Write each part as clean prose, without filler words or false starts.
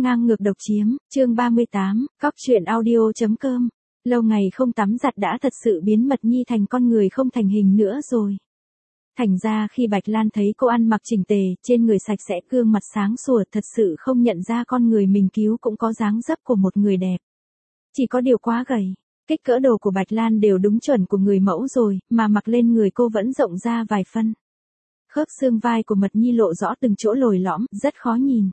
Ngang ngược độc chiếm, chương 38, cóc truyện audio.com. Lâu ngày không tắm giặt đã thật sự biến Mật Nhi thành con người không thành hình nữa rồi. Thành ra khi Bạch Lan thấy cô ăn mặc chỉnh tề, trên người sạch sẽ, gương mặt sáng sủa, thật sự không nhận ra con người mình cứu cũng có dáng dấp của một người đẹp. Chỉ có điều quá gầy. Kích cỡ đồ của Bạch Lan đều đúng chuẩn của người mẫu rồi, mà mặc lên người cô vẫn rộng ra vài phân. Khớp xương vai của Mật Nhi lộ rõ từng chỗ lồi lõm, rất khó nhìn.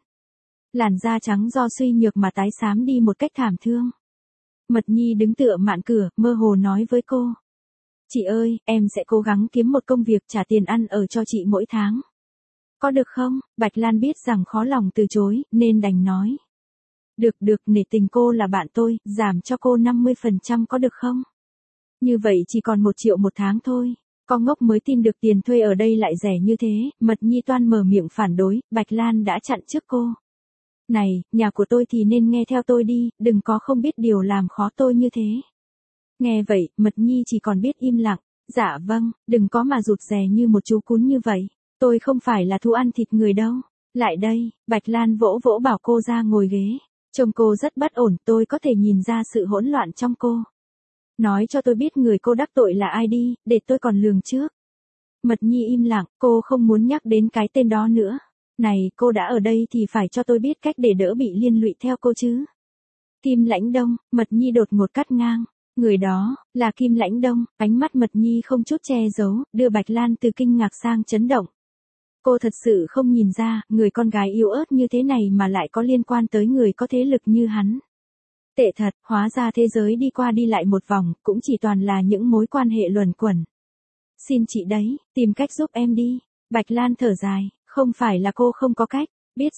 Làn da trắng do suy nhược mà tái xám đi một cách thảm thương. Mật Nhi đứng tựa mạn cửa, mơ hồ nói với cô. Chị ơi, em sẽ cố gắng kiếm một công việc trả tiền ăn ở cho chị mỗi tháng. Có được không? Bạch Lan biết rằng khó lòng từ chối, nên đành nói. Được, nể tình cô là bạn tôi, giảm cho cô 50% có được không? Như vậy chỉ còn 1 triệu một tháng thôi. Con ngốc mới tin được tiền thuê ở đây lại rẻ như thế. Mật Nhi toan mở miệng phản đối, Bạch Lan đã chặn trước cô. Này, nhà của tôi thì nên nghe theo tôi đi, đừng có không biết điều làm khó tôi như thế. Nghe vậy, Mật Nhi chỉ còn biết im lặng. Dạ vâng, đừng có mà rụt rè như một chú cún như vậy. Tôi không phải là thú ăn thịt người đâu. Lại đây, Bạch Lan vỗ vỗ bảo cô ra ngồi ghế. Trông cô rất bất ổn, tôi có thể nhìn ra sự hỗn loạn trong cô. Nói cho tôi biết người cô đắc tội là ai đi, để tôi còn lường trước. Mật Nhi im lặng, cô không muốn nhắc đến cái tên đó nữa. Này, cô đã ở đây thì phải cho tôi biết cách để đỡ bị liên lụy theo cô chứ. Kim Lãnh Đông, Mật Nhi đột ngột cắt ngang. Người đó, là Kim Lãnh Đông, ánh mắt Mật Nhi không chút che giấu, đưa Bạch Lan từ kinh ngạc sang chấn động. Cô thật sự không nhìn ra, người con gái yếu ớt như thế này mà lại có liên quan tới người có thế lực như hắn. Tệ thật, hóa ra thế giới đi qua đi lại một vòng, cũng chỉ toàn là những mối quan hệ luẩn quẩn. Xin chị đấy, tìm cách giúp em đi. Bạch Lan thở dài, không phải là cô không có cách.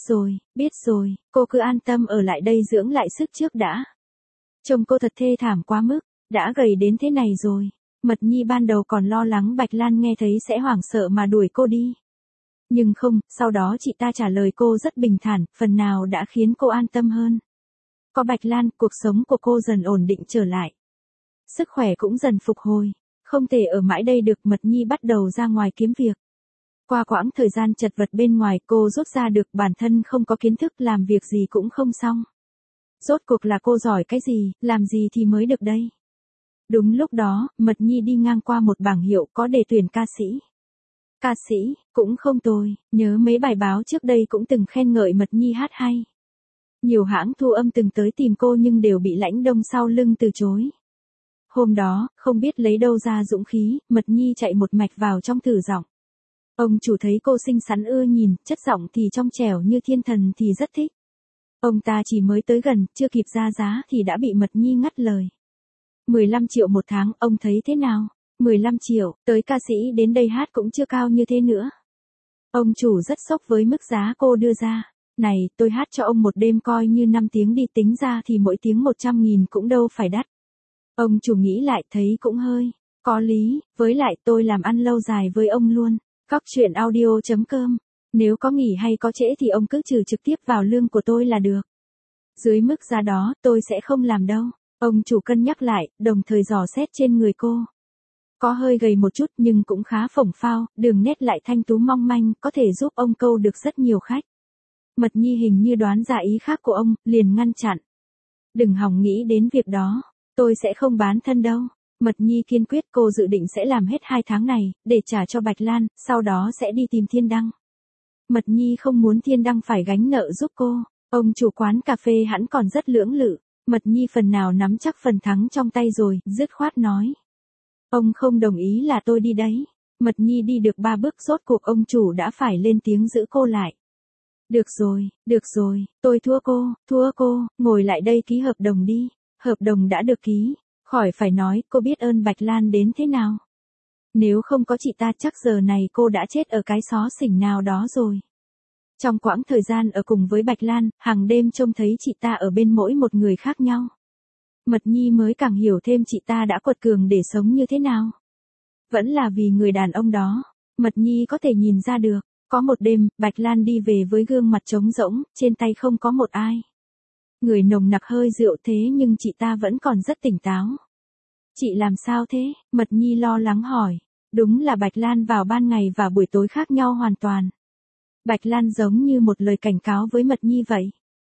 Biết rồi, cô cứ an tâm ở lại đây dưỡng lại sức trước đã. Trông cô thật thê thảm quá mức, đã gầy đến thế này rồi. Mật Nhi ban đầu còn lo lắng Bạch Lan nghe thấy sẽ hoảng sợ mà đuổi cô đi. Nhưng không, sau đó chị ta trả lời cô rất bình thản, phần nào đã khiến cô an tâm hơn. Có Bạch Lan, cuộc sống của cô dần ổn định trở lại. Sức khỏe cũng dần phục hồi. Không thể ở mãi đây được, Mật Nhi bắt đầu ra ngoài kiếm việc. Qua quãng thời gian chật vật bên ngoài, cô rút ra được bản thân không có kiến thức, làm việc gì cũng không xong. Rốt cuộc là cô giỏi cái gì, làm gì thì mới được đây. Đúng lúc đó, Mật Nhi đi ngang qua một bảng hiệu có đề tuyển ca sĩ. Ca sĩ, cũng không tồi, nhớ mấy bài báo trước đây cũng từng khen ngợi Mật Nhi hát hay. Nhiều hãng thu âm từng tới tìm cô nhưng đều bị Lãnh Đông sau lưng từ chối. Hôm đó, không biết lấy đâu ra dũng khí, Mật Nhi chạy một mạch vào trong thử giọng. Ông chủ thấy cô xinh xắn ưa nhìn, chất giọng thì trong trẻo như thiên thần thì rất thích. Ông ta chỉ mới tới gần, chưa kịp ra giá thì đã bị Mật Nhi ngắt lời. 15 triệu một tháng, ông thấy thế nào? 15 triệu, tới ca sĩ đến đây hát cũng chưa cao như thế nữa. Ông chủ rất sốc với mức giá cô đưa ra. Này, tôi hát cho ông một đêm coi như 5 tiếng đi, tính ra thì mỗi tiếng 100.000 cũng đâu phải đắt. Ông chủ nghĩ lại thấy cũng hơi có lý, với lại tôi làm ăn lâu dài với ông luôn. Cóc truyện audio.com. Nếu có nghỉ hay có trễ thì ông cứ trừ trực tiếp vào lương của tôi là được. Dưới mức giá đó, tôi sẽ không làm đâu. Ông chủ cân nhắc lại, đồng thời dò xét trên người cô. Có hơi gầy một chút nhưng cũng khá phồng phao, đường nét lại thanh tú mong manh, có thể giúp ông câu được rất nhiều khách. Mật Nhi hình như đoán ra ý khác của ông, liền ngăn chặn. Đừng hòng nghĩ đến việc đó, tôi sẽ không bán thân đâu. Mật Nhi kiên quyết, cô dự định sẽ làm hết 2 tháng này, để trả cho Bạch Lan, sau đó sẽ đi tìm Thiên Đăng. Mật Nhi không muốn Thiên Đăng phải gánh nợ giúp cô. Ông chủ quán cà phê hẳn còn rất lưỡng lự. Mật Nhi phần nào nắm chắc phần thắng trong tay rồi, dứt khoát nói. Ông không đồng ý là tôi đi đấy. Mật Nhi đi được 3 bước rốt cuộc ông chủ đã phải lên tiếng giữ cô lại. Được rồi, tôi thua cô, ngồi lại đây ký hợp đồng đi. Hợp đồng đã được ký, khỏi phải nói, cô biết ơn Bạch Lan đến thế nào. Nếu không có chị ta chắc giờ này cô đã chết ở cái xó xỉnh nào đó rồi. Trong quãng thời gian ở cùng với Bạch Lan, hàng đêm trông thấy chị ta ở bên mỗi một người khác nhau. Mật Nhi mới càng hiểu thêm chị ta đã quật cường để sống như thế nào. Vẫn là vì người đàn ông đó, Mật Nhi có thể nhìn ra được. Có một đêm, Bạch Lan đi về với gương mặt trống rỗng, trên tay không có một ai. Người nồng nặc hơi rượu thế nhưng chị ta vẫn còn rất tỉnh táo. Chị làm sao thế? Mật Nhi lo lắng hỏi. Đúng là Bạch Lan vào ban ngày và buổi tối khác nhau hoàn toàn. Bạch Lan giống như một lời cảnh cáo với Mật Nhi vậy.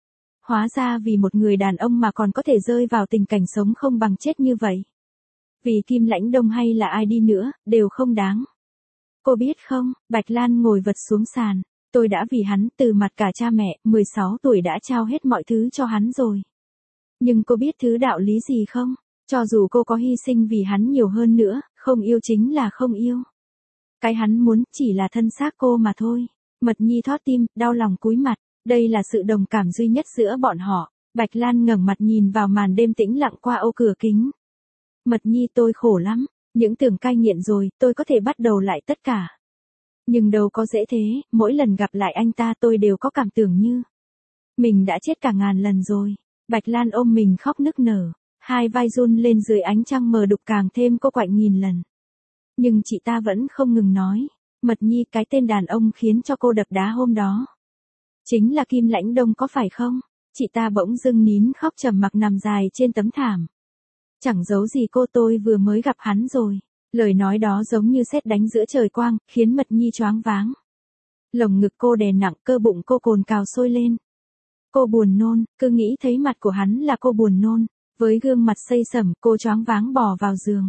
Hóa ra vì một người đàn ông mà còn có thể rơi vào tình cảnh sống không bằng chết như vậy. Vì Kim Lãnh Đông hay là ai đi nữa, đều không đáng. Cô biết không, Bạch Lan ngồi vật xuống sàn. Tôi đã vì hắn, từ mặt cả cha mẹ, 16 tuổi đã trao hết mọi thứ cho hắn rồi. Nhưng cô biết thứ đạo lý gì không? Cho dù cô có hy sinh vì hắn nhiều hơn nữa, không yêu chính là không yêu. Cái hắn muốn chỉ là thân xác cô mà thôi. Mật Nhi thót tim, đau lòng cúi mặt. Đây là sự đồng cảm duy nhất giữa bọn họ. Bạch Lan ngẩng mặt nhìn vào màn đêm tĩnh lặng qua ô cửa kính. Mật Nhi, tôi khổ lắm. Những tưởng cai nghiện rồi, tôi có thể bắt đầu lại tất cả. Nhưng đâu có dễ thế, mỗi lần gặp lại anh ta tôi đều có cảm tưởng như mình đã chết cả ngàn lần rồi. Bạch Lan ôm mình khóc nức nở, hai vai run lên dưới ánh trăng mờ đục càng thêm cô quạnh nghìn lần. Nhưng chị ta vẫn không ngừng nói, Mật Nhi, cái tên đàn ông khiến cho cô đập đá hôm đó chính là Kim Lãnh Đông có phải không? Chị ta bỗng dưng nín khóc trầm mặc nằm dài trên tấm thảm. Chẳng giấu gì cô, tôi vừa mới gặp hắn rồi. Lời nói đó giống như sét đánh giữa trời quang, khiến Mật Nhi choáng váng. Lồng ngực cô đè nặng, cơ bụng cô cồn cào sôi lên. Cô buồn nôn, cứ nghĩ thấy mặt của hắn là cô buồn nôn. Với gương mặt xây sẩm, cô choáng váng bò vào giường.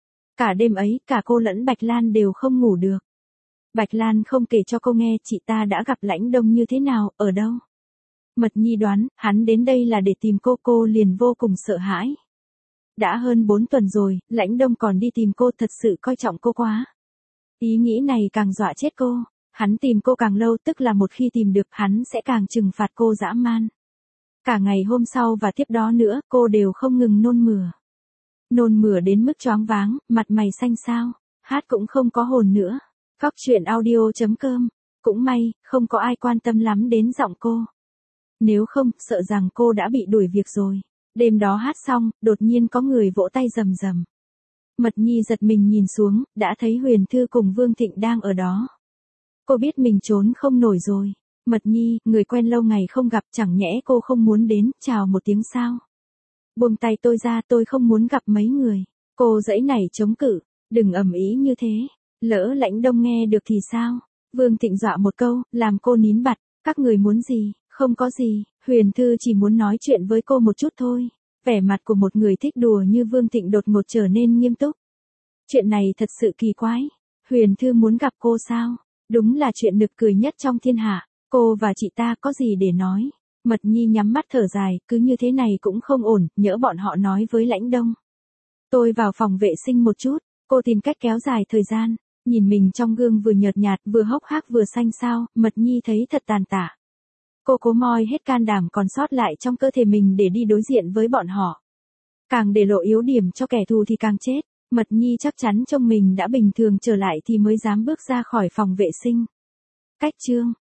Cả đêm ấy, cả cô lẫn Bạch Lan đều không ngủ được. Bạch Lan không kể cho cô nghe chị ta đã gặp Lãnh Đông như thế nào, ở đâu. Mật Nhi đoán, hắn đến đây là để tìm cô liền vô cùng sợ hãi. Đã hơn 4 tuần rồi, Lãnh Đông còn đi tìm cô, thật sự coi trọng cô quá. Ý nghĩ này càng dọa chết cô. Hắn tìm cô càng lâu, tức là một khi tìm được hắn sẽ càng trừng phạt cô dã man. Cả ngày hôm sau và tiếp đó nữa, cô đều không ngừng nôn mửa. Nôn mửa đến mức choáng váng, mặt mày xanh xao, hát cũng không có hồn nữa. Cóc truyện audio.com. Cũng may, không có ai quan tâm lắm đến giọng cô. Nếu không, sợ rằng cô đã bị đuổi việc rồi. Đêm đó hát xong, đột nhiên có người vỗ tay rầm rầm. Mật Nhi giật mình nhìn xuống, đã thấy Huyền Thư cùng Vương Thịnh đang ở đó. Cô biết mình trốn không nổi rồi. Mật Nhi, người quen lâu ngày không gặp, chẳng nhẽ cô không muốn đến, chào một tiếng sao? Buông tay tôi ra, tôi không muốn gặp mấy người. Cô giãy nảy chống cự, đừng ầm ĩ như thế. Lỡ Lãnh Đông nghe được thì sao? Vương Thịnh dọa một câu, làm cô nín bặt. Các người muốn gì? Không có gì, Huyền Thư chỉ muốn nói chuyện với cô một chút thôi. Vẻ mặt của một người thích đùa như Vương Thịnh đột ngột trở nên nghiêm túc. Chuyện này thật sự kỳ quái. Huyền Thư muốn gặp cô sao? Đúng là chuyện nực cười nhất trong thiên hạ. Cô và chị ta có gì để nói? Mật Nhi nhắm mắt thở dài, cứ như thế này cũng không ổn, nhỡ bọn họ nói với Lãnh Đông. Tôi vào phòng vệ sinh một chút, cô tìm cách kéo dài thời gian. Nhìn mình trong gương vừa nhợt nhạt vừa hốc hác vừa xanh xao, Mật Nhi thấy thật tàn tạ. Cô cố moi hết can đảm còn sót lại trong cơ thể mình để đi đối diện với bọn họ. Càng để lộ yếu điểm cho kẻ thù thì càng chết. Mật Nhi chắc chắn trông mình đã bình thường trở lại thì mới dám bước ra khỏi phòng vệ sinh. Cách chương